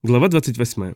Глава 28.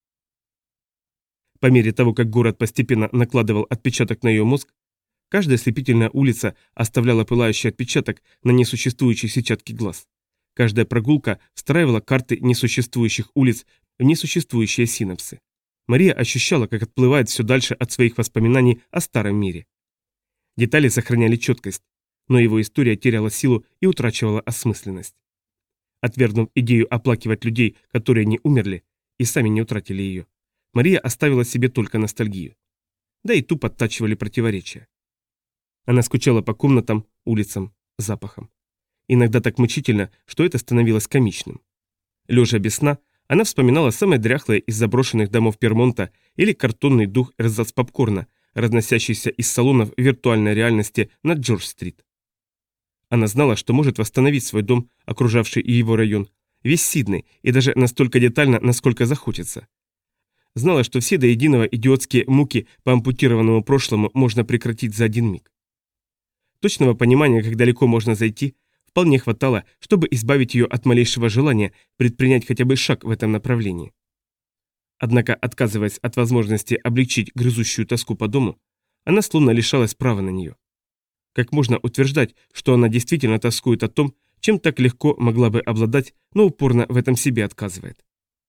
По мере того, как город постепенно накладывал отпечаток на ее мозг, каждая слепительная улица оставляла пылающий отпечаток на несуществующей сетчатке глаз. Каждая прогулка встраивала карты несуществующих улиц в несуществующие синапсы. Мария ощущала, как отплывает все дальше от своих воспоминаний о старом мире. Детали сохраняли четкость, но его история теряла силу и утрачивала осмысленность. Отвергнув идею оплакивать людей, которые не умерли и сами не утратили ее, Мария оставила себе только ностальгию. Да и ту подтачивали противоречия. Она скучала по комнатам, улицам, запахам. Иногда так мучительно, что это становилось комичным. Лежа без сна, она вспоминала самое дряхлое из заброшенных домов Пермонта или картонный дух эрзац-попкорна, разносящийся из салонов виртуальной реальности на Джордж-стрит. Она знала, что может восстановить свой дом, окружавший его район, весь Сидней, и даже настолько детально, насколько захочется. Знала, что все до единого идиотские муки по ампутированному прошлому можно прекратить за один миг. Точного понимания, как далеко можно зайти, вполне хватало, чтобы избавить ее от малейшего желания предпринять хотя бы шаг в этом направлении. Однако, отказываясь от возможности облегчить грызущую тоску по дому, она словно лишалась права на нее. Как можно утверждать, что она действительно тоскует о том, чем так легко могла бы обладать, но упорно в этом себе отказывает?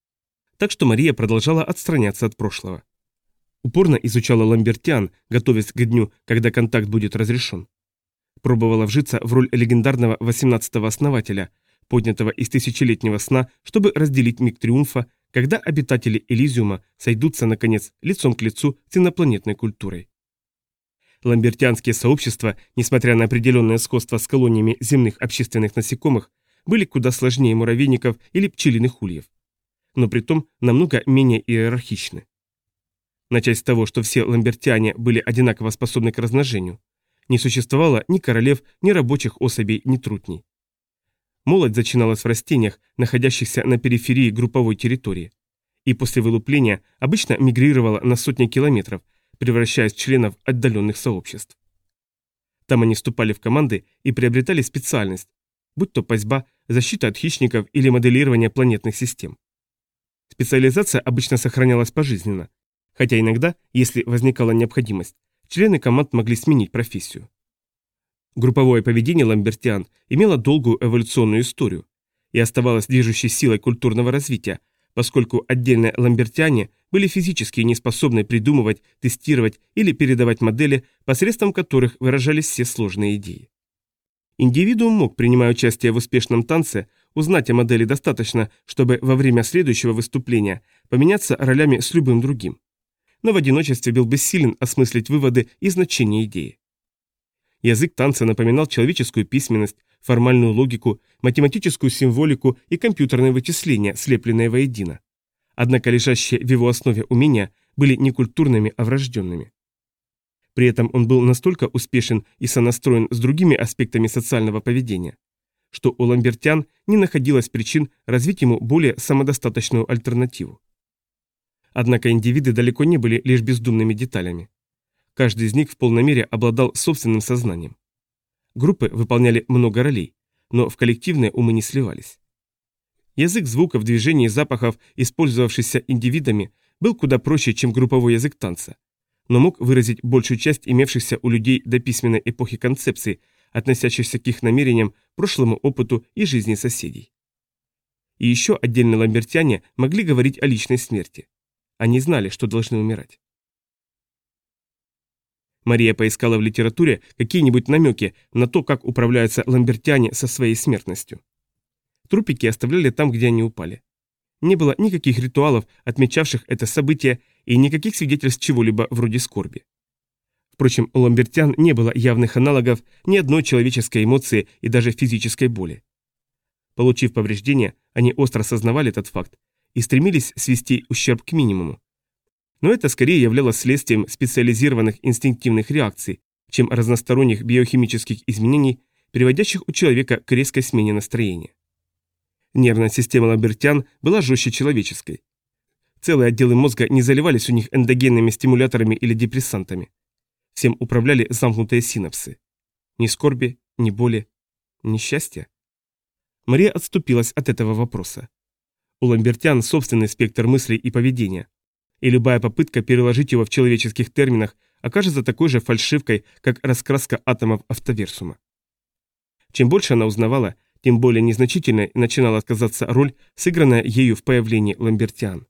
Так что Мария продолжала отстраняться от прошлого. Упорно изучала ламбертиан, готовясь к дню, когда контакт будет разрешен. Пробовала вжиться в роль легендарного 18-го основателя, поднятого из тысячелетнего сна, чтобы разделить миг триумфа, когда обитатели Элизиума сойдутся, наконец, лицом к лицу с инопланетной культурой. Ламбертианские сообщества, несмотря на определенное сходство с колониями земных общественных насекомых, были куда сложнее муравейников или пчелиных ульев. Но притом намного менее иерархичны. Начать с того, что все ламбертиане были одинаково способны к размножению. Не существовало ни королев, ни рабочих особей, ни трутней. Молодь зачиналась в растениях, находящихся на периферии групповой территории. И после вылупления обычно мигрировала на сотни километров, превращаясь в членов отдаленных сообществ. Там они вступали в команды и приобретали специальность, будь то пасьба, защита от хищников или моделирование планетных систем. Специализация обычно сохранялась пожизненно, хотя иногда, если возникала необходимость, члены команд могли сменить профессию. Групповое поведение ламбертиан имело долгую эволюционную историю и оставалось движущей силой культурного развития, поскольку отдельные ламбертиане были физически не способны придумывать, тестировать или передавать модели, посредством которых выражались все сложные идеи. Индивидуум мог, принимая участие в успешном танце, узнать о модели достаточно, чтобы во время следующего выступления поменяться ролями с любым другим. Но в одиночестве был бессилен осмыслить выводы и значение идеи. Язык танца напоминал человеческую письменность, формальную логику, математическую символику и компьютерные вычисления, слепленные воедино. Однако лежащие в его основе умения были не культурными, а врожденными. При этом он был настолько успешен и сонастроен с другими аспектами социального поведения, что у ламбертиан не находилось причин развить ему более самодостаточную альтернативу. Однако индивиды далеко не были лишь бездумными деталями. Каждый из них в полной мере обладал собственным сознанием. Группы выполняли много ролей, но в коллективные умы не сливались. Язык звуков, движений и запахов, использовавшийся индивидами, был куда проще, чем групповой язык танца, но мог выразить большую часть имевшихся у людей до письменной эпохи концепций, относящихся к их намерениям, прошлому опыту и жизни соседей. И еще отдельные ламбертиане могли говорить о личной смерти. Они знали, что должны умирать. Мария поискала в литературе какие-нибудь намеки на то, как управляются ламбертиане со своей смертностью. Трупики оставляли там, где они упали. Не было никаких ритуалов, отмечавших это событие, и никаких свидетельств чего-либо вроде скорби. Впрочем, у ламбертиан не было явных аналогов ни одной человеческой эмоции и даже физической боли. Получив повреждения, они остро сознавали этот факт и стремились свести ущерб к минимуму. Но это скорее являлось следствием специализированных инстинктивных реакций, чем разносторонних биохимических изменений, приводящих у человека к резкой смене настроения. Нервная система ламбертиан была жестче человеческой. Целые отделы мозга не заливались у них эндогенными стимуляторами или депрессантами. Всем управляли замкнутые синапсы. Ни скорби, ни боли, ни счастья. Мария отступилась от этого вопроса. У ламбертян собственный спектр мыслей и поведения, и любая попытка переложить его в человеческих терминах окажется такой же фальшивкой, как раскраска атомов автоверсума. Чем больше она узнавала, тем более незначительной начинала казаться роль, сыгранная ею в появлении ламбертиан.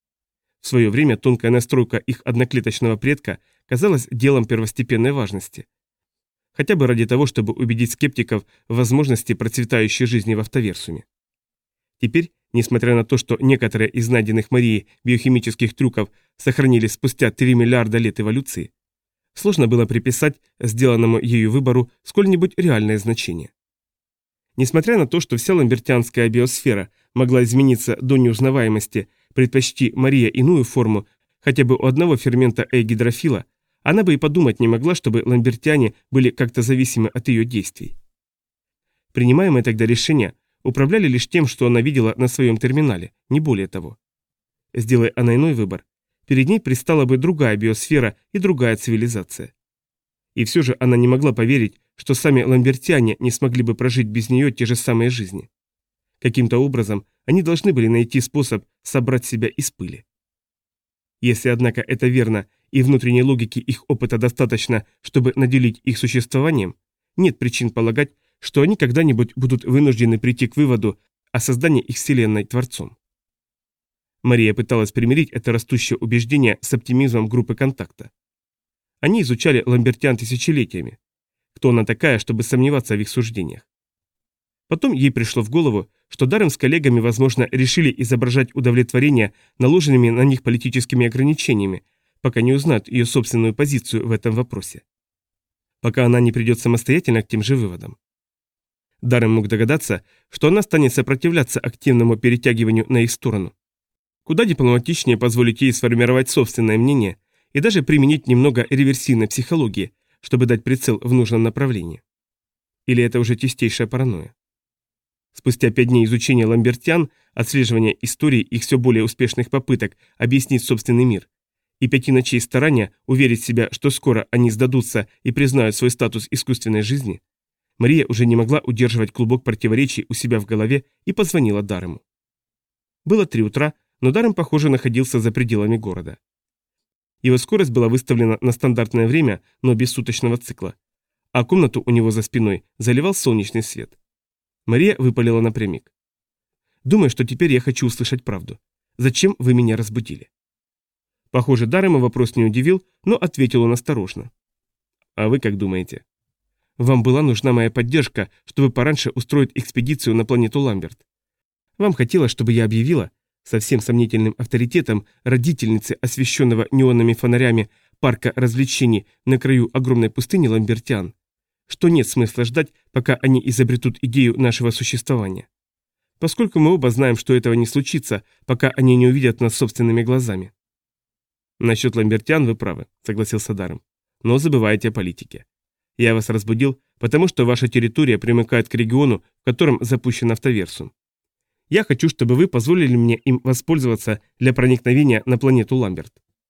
В свое время тонкая настройка их одноклеточного предка казалась делом первостепенной важности. Хотя бы ради того, чтобы убедить скептиков в возможности процветающей жизни в автоверсуме. Теперь, несмотря на то, что некоторые из найденных Марией биохимических трюков сохранились спустя 3 миллиарда лет эволюции, сложно было приписать сделанному ею выбору сколь-нибудь реальное значение. Несмотря на то, что вся ламбертианская биосфера могла измениться до неузнаваемости, предпочти Мария иную форму хотя бы у одного фермента гидрофила, она бы и подумать не могла, чтобы ламбертиане были как-то зависимы от ее действий. Принимаемые тогда решения управляли лишь тем, что она видела на своем терминале, не более того. Сделай она иной выбор, перед ней предстала бы другая биосфера и другая цивилизация. И все же она не могла поверить, что сами ламбертиане не смогли бы прожить без нее те же самые жизни. Каким-то образом они должны были найти способ собрать себя из пыли. Если, однако, это верно, и внутренней логики их опыта достаточно, чтобы наделить их существованием, нет причин полагать, что они когда-нибудь будут вынуждены прийти к выводу о создании их Вселенной Творцом. Мария пыталась примирить это растущее убеждение с оптимизмом группы контакта. Они изучали ламбертиан тысячелетиями. Кто она такая, чтобы сомневаться в их суждениях? Потом ей пришло в голову, что Даррен с коллегами, возможно, решили изображать удовлетворение наложенными на них политическими ограничениями, пока не узнают ее собственную позицию в этом вопросе. Пока она не придет самостоятельно к тем же выводам. Даррен мог догадаться, что она станет сопротивляться активному перетягиванию на их сторону. Куда дипломатичнее позволить ей сформировать собственное мнение и даже применить немного реверсивной психологии, чтобы дать прицел в нужном направлении. Или это уже чистейшая паранойя? Спустя 5 дней изучения ламбертиан, отслеживания истории их все более успешных попыток объяснить собственный мир, и 5 ночей старания уверить себя, что скоро они сдадутся и признают свой статус искусственной жизни, Мария уже не могла удерживать клубок противоречий у себя в голове и позвонила Даррему. Было 3 утра, но Даррем, похоже, находился за пределами города. Его скорость была выставлена на стандартное время, но без суточного цикла, а комнату у него за спиной заливал солнечный свет. Мария выпалила напрямик. «Думаю, что теперь я хочу услышать правду. Зачем вы меня разбудили?» Похоже, Даррема вопрос не удивил, но ответил он осторожно. «А вы как думаете?» «Вам была нужна моя поддержка, чтобы пораньше устроить экспедицию на планету Ламберт. Вам хотелось, чтобы я объявила, со всем сомнительным авторитетом родительницы, освещенного неонными фонарями парка развлечений на краю огромной пустыни Ламбертиан, что нет смысла ждать, пока они изобретут идею нашего существования. Поскольку мы оба знаем, что этого не случится, пока они не увидят нас собственными глазами». «Насчет ламбертиан вы правы», — согласился Даррем. «Но забывайте о политике. Я вас разбудил, потому что ваша территория примыкает к региону, в котором запущен автоверсум. Я хочу, чтобы вы позволили мне им воспользоваться для проникновения на планету Ламберт».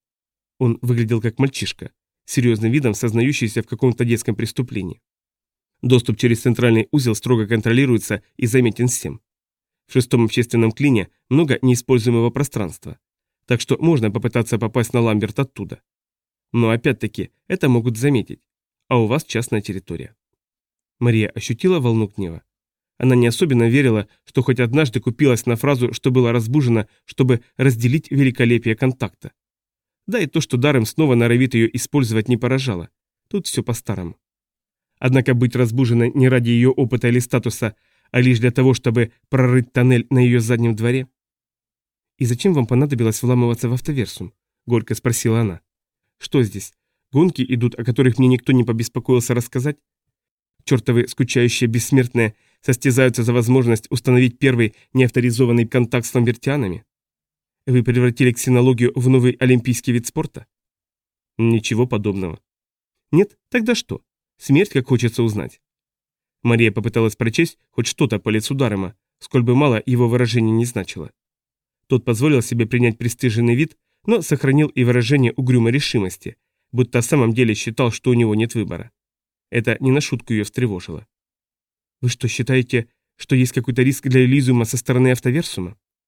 Он выглядел как мальчишка, серьезным видом сознающийся в каком-то детском преступлении. Доступ через центральный узел строго контролируется и заметен всем. В 6-м общественном клине много неиспользуемого пространства, так что можно попытаться попасть на Ламберт оттуда. Но опять-таки это могут заметить, а у вас частная территория. Мария ощутила волну гнева. Она не особенно верила, что хоть однажды купилась на фразу, что была разбужена, чтобы разделить великолепие контакта. Да и то, что Даррем снова норовит ее использовать, не поражало. Тут все по-старому. Однако быть разбуженной не ради ее опыта или статуса, а лишь для того, чтобы прорыть тоннель на ее заднем дворе. «И зачем вам понадобилось вламываться в автоверсум?» — горько спросила она. «Что здесь? Гонки идут, о которых мне никто не побеспокоился рассказать? Чертовы скучающие бессмертные состязаются за возможность установить первый неавторизованный контакт с ламбертианами? Вы превратили ксенологию в новый олимпийский вид спорта?» «Ничего подобного». «Нет? Тогда что? Смерть, как хочется узнать». Мария попыталась прочесть хоть что-то по лицу Даррема, сколь бы мало его выражение не значило. Тот позволил себе принять пристыженный вид, но сохранил и выражение угрюмой решимости, будто в самом деле считал, что у него нет выбора. Это не на шутку ее встревожило. «Вы что, считаете, что есть какой-то риск для Элизиума со стороны автоверсума?»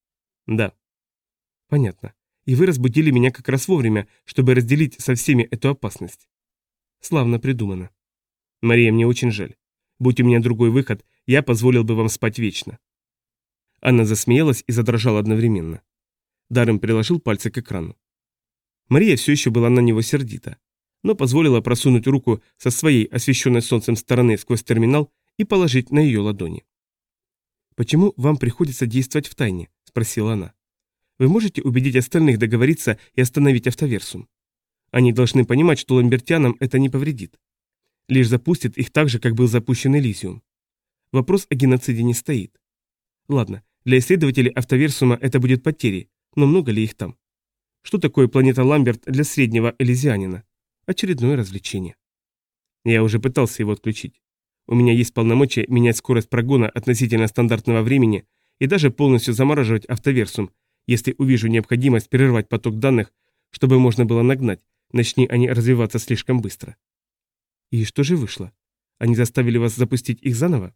Да. Понятно. И вы разбудили меня как раз вовремя, чтобы разделить со всеми эту опасность. Славно придумано. Мария, мне очень жаль. Будь у меня другой выход, я позволил бы вам спать вечно. Анна засмеялась и задрожала одновременно. Даррен приложил пальцы к экрану. Мария все еще была на него сердита, но позволила просунуть руку со своей освещенной солнцем стороны сквозь терминал и положить на ее ладони. «Почему вам приходится действовать втайне?» – спросила она. «Вы можете убедить остальных договориться и остановить автоверсум? Они должны понимать, что ламбертянам это не повредит. Лишь запустит их так же, как был запущен Элизиум. Вопрос о геноциде не стоит. Ладно, для исследователей автоверсума это будет потерей, но много ли их там? Что такое планета Ламберт для среднего элизианина? Очередное развлечение. Я уже пытался его отключить. У меня есть полномочия менять скорость прогона относительно стандартного времени и даже полностью замораживать автоверсум, если увижу необходимость прервать поток данных, чтобы можно было нагнать, начни они развиваться слишком быстро. И что же вышло? Они заставили вас запустить их заново?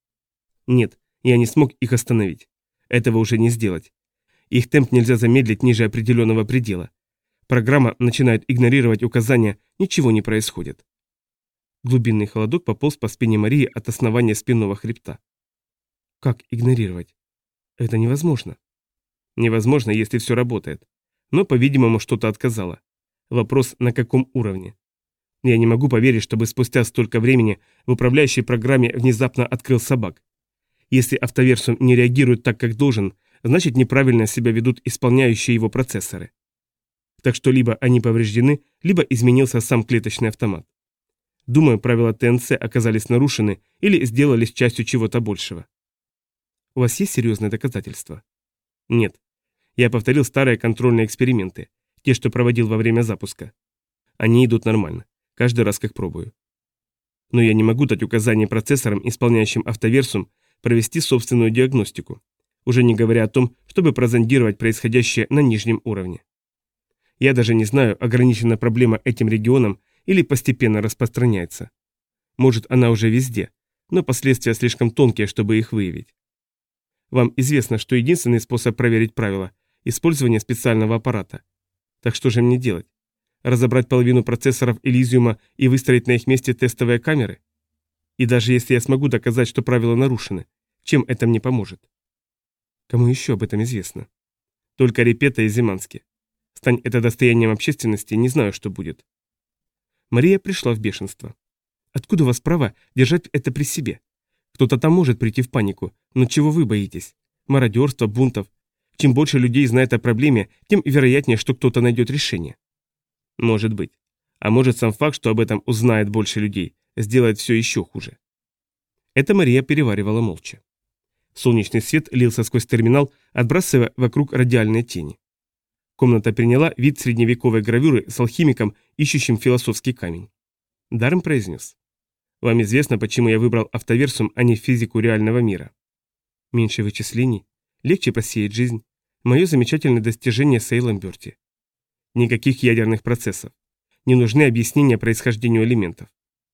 Нет, я не смог их остановить. Этого уже не сделать. Их темп нельзя замедлить ниже определенного предела. Программа начинает игнорировать указания, ничего не происходит. Глубинный холодок пополз по спине Марии от основания спинного хребта. Как игнорировать? Это невозможно. Невозможно, если все работает. Но, по-видимому, что-то отказало. Вопрос, на каком уровне? Я не могу поверить, чтобы спустя столько времени в управляющей программе внезапно открыл собак. Если автоверсум не реагирует так, как должен, значит неправильно себя ведут исполняющие его процессоры. Так что либо они повреждены, либо изменился сам клеточный автомат. Думаю, правила ТНЦ оказались нарушены или сделались частью чего-то большего. У вас есть серьезные доказательства? Нет. Я повторил старые контрольные эксперименты, те, что проводил во время запуска. Они идут нормально, каждый раз как пробую. Но я не могу дать указания процессорам, исполняющим автоверсум, провести собственную диагностику, уже не говоря о том, чтобы прозондировать происходящее на нижнем уровне. Я даже не знаю, ограничена проблема этим регионом или постепенно распространяется. Может, она уже везде, но последствия слишком тонкие, чтобы их выявить. Вам известно, что единственный способ проверить правила – использование специального аппарата. Так что же мне делать? Разобрать половину процессоров Элизиума и выстроить на их месте тестовые камеры? И даже если я смогу доказать, что правила нарушены, чем это мне поможет? Кому еще об этом известно? Только Репета и Зимански. Стань это достоянием общественности, не знаю, что будет. Мария пришла в бешенство. Откуда у вас право держать это при себе? Кто-то там может прийти в панику, но чего вы боитесь? Мародерства, бунтов. Чем больше людей знает о проблеме, тем вероятнее, что кто-то найдет решение. Может быть. А может сам факт, что об этом узнает больше людей, сделает все еще хуже. Это Мария переваривала молча. Солнечный свет лился сквозь терминал, отбрасывая вокруг радиальные тени. Комната приняла вид средневековой гравюры с алхимиком, ищущим философский камень. Даррен произнес. Вам известно, почему я выбрал автоверсум, а не физику реального мира? Меньше вычислений, легче просеять жизнь. Мое замечательное достижение Сейл-Ламберти. Никаких ядерных процессов. Не нужны объяснения происхождению элементов.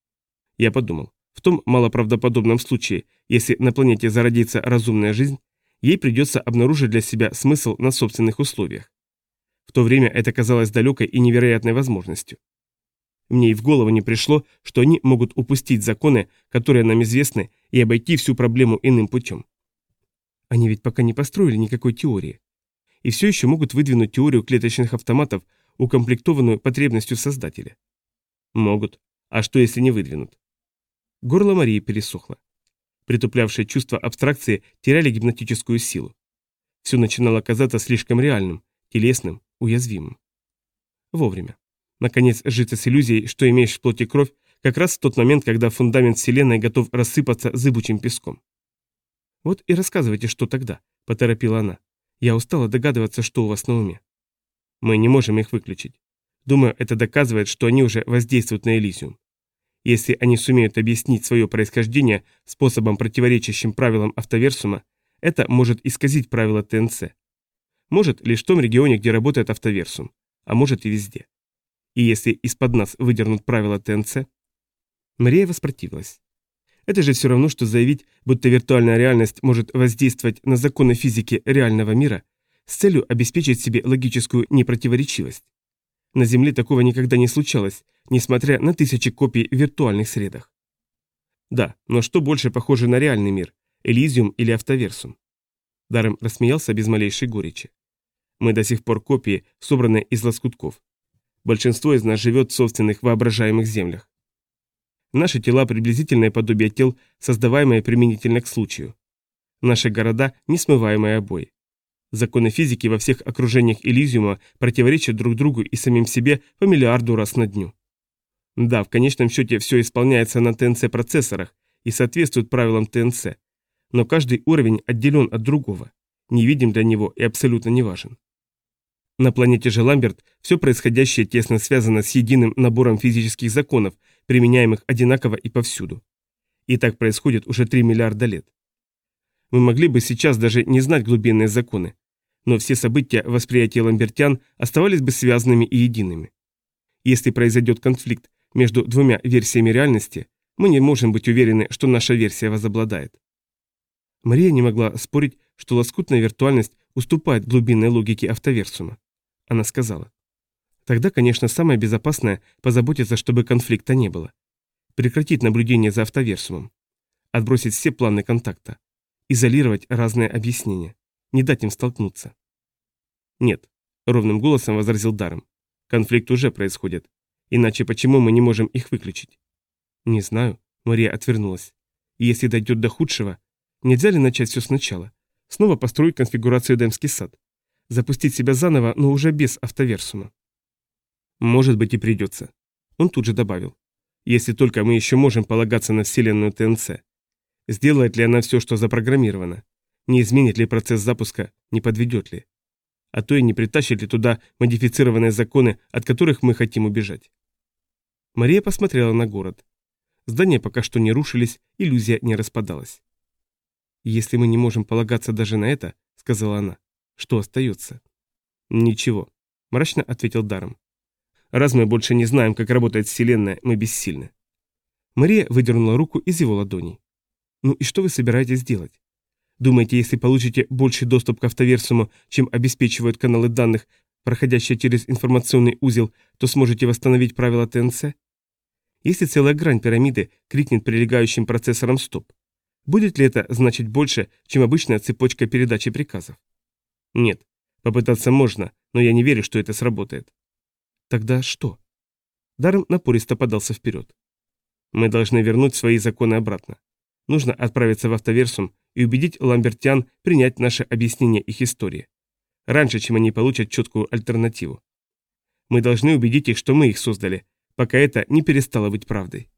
Я подумал, в том малоправдоподобном случае, если на планете зародится разумная жизнь, ей придется обнаружить для себя смысл на собственных условиях. В то время это казалось далекой и невероятной возможностью. Мне и в голову не пришло, что они могут упустить законы, которые нам известны, и обойти всю проблему иным путем. Они ведь пока не построили никакой теории. И все еще могут выдвинуть теорию клеточных автоматов, укомплектованную потребностью создателя. Могут. А что, если не выдвинут? Горло Марии пересохло. Притуплявшие чувства абстракции теряли гипнотическую силу. Все начинало казаться слишком реальным, телесным, уязвимым. Вовремя. Наконец, сжиться с иллюзией, что имеешь в плоти кровь, как раз в тот момент, когда фундамент Вселенной готов рассыпаться зыбучим песком. «Вот и рассказывайте, что тогда», — поторопила она. «Я устала догадываться, что у вас на уме». «Мы не можем их выключить. Думаю, это доказывает, что они уже воздействуют на Элизиум. Если они сумеют объяснить свое происхождение способом, противоречащим правилам автоверсума, это может исказить правила ТНЦ. Может лишь в том регионе, где работает автоверсум, а может и везде. И если из-под нас выдернут правила ТНЦ...» Мария воспротивилась. Это же все равно, что заявить, будто виртуальная реальность может воздействовать на законы физики реального мира, с целью обеспечить себе логическую непротиворечивость. На Земле такого никогда не случалось, несмотря на тысячи копий в виртуальных средах. Да, но что больше похоже на реальный мир, Элизиум или Автоверсум? Даррем рассмеялся без малейшей горечи. Мы до сих пор копии, собранные из лоскутков. Большинство из нас живет в собственных воображаемых землях. Наши тела – приблизительное подобие тел, создаваемые применительно к случаю. Наши города – несмываемые обои. Законы физики во всех окружениях Элизиума противоречат друг другу и самим себе по миллиарду раз на дню. Да, в конечном счете все исполняется на ТНЦ-процессорах и соответствует правилам ТНЦ, но каждый уровень отделен от другого, невидим для него и абсолютно не важен. На планете же Ламберт все происходящее тесно связано с единым набором физических законов, применяемых одинаково и повсюду. И так происходит уже 3 миллиарда лет. Мы могли бы сейчас даже не знать глубинные законы, но все события восприятия ламбертян оставались бы связанными и едиными. Если произойдет конфликт между двумя версиями реальности, мы не можем быть уверены, что наша версия возобладает. Мария не могла спорить, что лоскутная виртуальность уступает глубинной логике Автоверсума. Она сказала: «Тогда, конечно, самое безопасное – позаботиться, чтобы конфликта не было. Прекратить наблюдение за Автоверсумом. Отбросить все планы контакта. Изолировать разные объяснения. Не дать им столкнуться». «Нет», – ровным голосом возразил Даррем. «Конфликт уже происходит. Иначе почему мы не можем их выключить?» «Не знаю», – Мария отвернулась. «И если дойдет до худшего, нельзя ли начать все сначала? Снова построить конфигурацию Эдемский сад? Запустить себя заново, но уже без Автоверсума?» «Может быть, и придется». Он тут же добавил: «Если только мы еще можем полагаться на вселенную ТНЦ. Сделает ли она все, что запрограммировано? Не изменит ли процесс запуска, не подведет ли? А то и не притащит ли туда модифицированные законы, от которых мы хотим убежать?» Мария посмотрела на город. Здания пока что не рушились, иллюзия не распадалась. «Если мы не можем полагаться даже на это, — сказала она, — что остается?» «Ничего», — мрачно ответил Даррем. «Раз мы больше не знаем, как работает Вселенная, мы бессильны». Мария выдернула руку из его ладоней. «Ну и что вы собираетесь делать? Думаете, если получите больший доступ к Автоверсуму, чем обеспечивают каналы данных, проходящие через информационный узел, то сможете восстановить правила ТНЦ? Если целая грань пирамиды крикнет прилегающим процессорам «стоп», будет ли это значить больше, чем обычная цепочка передачи приказов? Нет, попытаться можно, но я не верю, что это сработает. Тогда что? Даррем напористо подался вперед. Мы должны вернуть свои законы обратно. Нужно отправиться в Автоверсум и убедить ламбертян принять наше объяснение их истории. Раньше, чем они получат четкую альтернативу. Мы должны убедить их, что мы их создали, пока это не перестало быть правдой.